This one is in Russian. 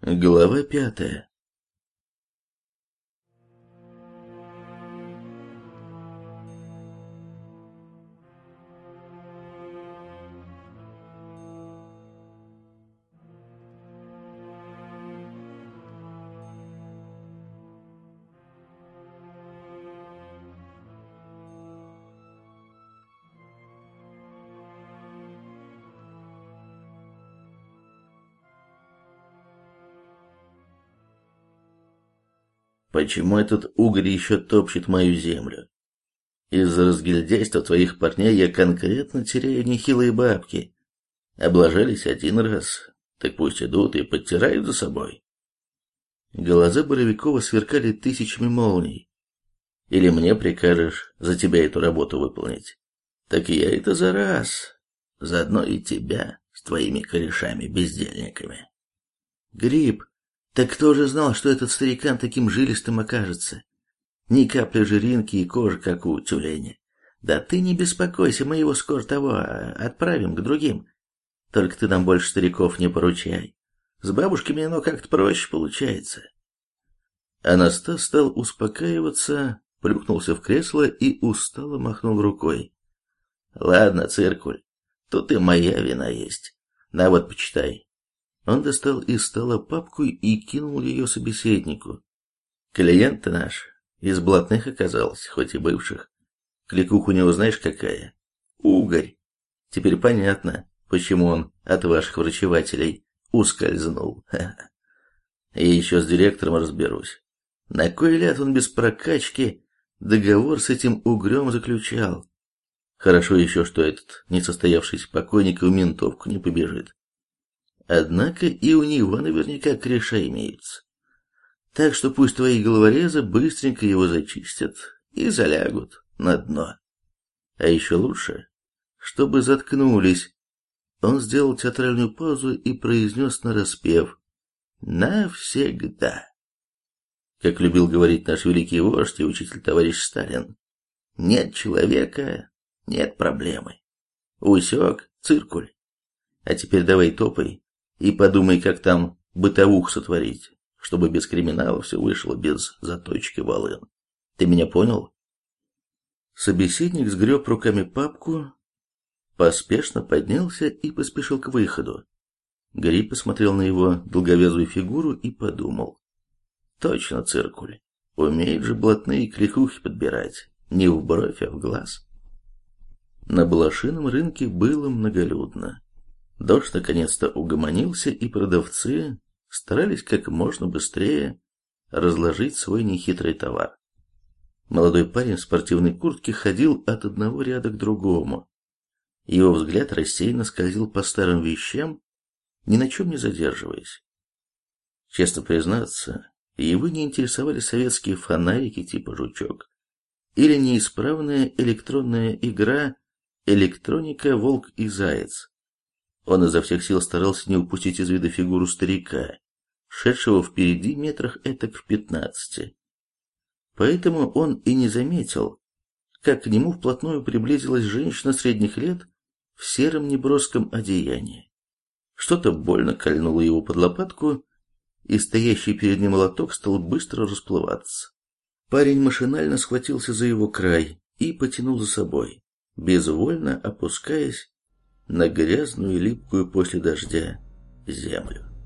Глава 5. Почему этот угорь еще топчет мою землю? Из-за разгильдяйства твоих парней я конкретно теряю нехилые бабки. Облажались один раз, так пусть идут и подтирают за собой. Глаза Боровикова сверкали тысячами молний. Или мне прикажешь за тебя эту работу выполнить? Так я это за раз. Заодно и тебя с твоими корешами-бездельниками. Гриб, так кто же знал, что этот старикан таким жилистым окажется? Ни капли жиринки и кожи, как у тюленя. Да ты не беспокойся, мы его скоро отправим к другим. Только ты нам больше стариков не поручай. С бабушками оно как-то проще получается. Анастас стал успокаиваться, плюхнулся в кресло и устало махнул рукой. Ладно, циркуль, тут и моя вина есть. На вот, почитай. Он достал из стола папку и кинул ее собеседнику. Клиент наш из блатных оказался, хоть и бывших. Кликуха у него знаешь какая? Угорь. Теперь понятно, почему он от ваших врачевателей ускользнул. И еще с директором разберусь. На кой ляд он без прокачки договор с этим угрем заключал? Хорошо еще, что этот несостоявшийся покойник в ментовку не побежит. Однако и у него наверняка кореша имеются. Так что пусть твои головорезы быстренько его зачистят и залягут на дно. А еще лучше, чтобы заткнулись. Он сделал театральную паузу и произнес нараспев: навсегда. Как любил говорить наш великий вождь и учитель товарищ Сталин, нет человека, нет проблемы. Усек, циркуль. А теперь давай топай и подумай, как там бытовух сотворить, чтобы без криминала все вышло без заточки волын. Ты меня понял? Собеседник сгреб руками папку, поспешно поднялся и поспешил к выходу. Гриб посмотрел на его долговязую фигуру и подумал. Точно, циркуль. Умеют же блатные кликухи подбирать. Не в бровь, а в глаз. На блошином рынке было многолюдно. Дождь наконец-то угомонился, и продавцы старались как можно быстрее разложить свой нехитрый товар. Молодой парень в спортивной куртке ходил от одного ряда к другому. Его взгляд рассеянно скользил по старым вещам, ни на чем не задерживаясь. Честно признаться, его не интересовали советские фонарики типа «Жучок» или неисправная электронная игра «Электроника. Волк и Заяц». Он изо всех сил старался не упустить из вида фигуру старика, шедшего впереди метрах этак в 15. Поэтому он и не заметил, как к нему вплотную приблизилась женщина средних лет в сером неброском одеянии. Что-то больно кольнуло его под лопатку, и стоящий перед ним молоток стал быстро расплываться. Парень машинально схватился за его край и потянул за собой, безвольно опускаясь на грязную и липкую после дождя землю.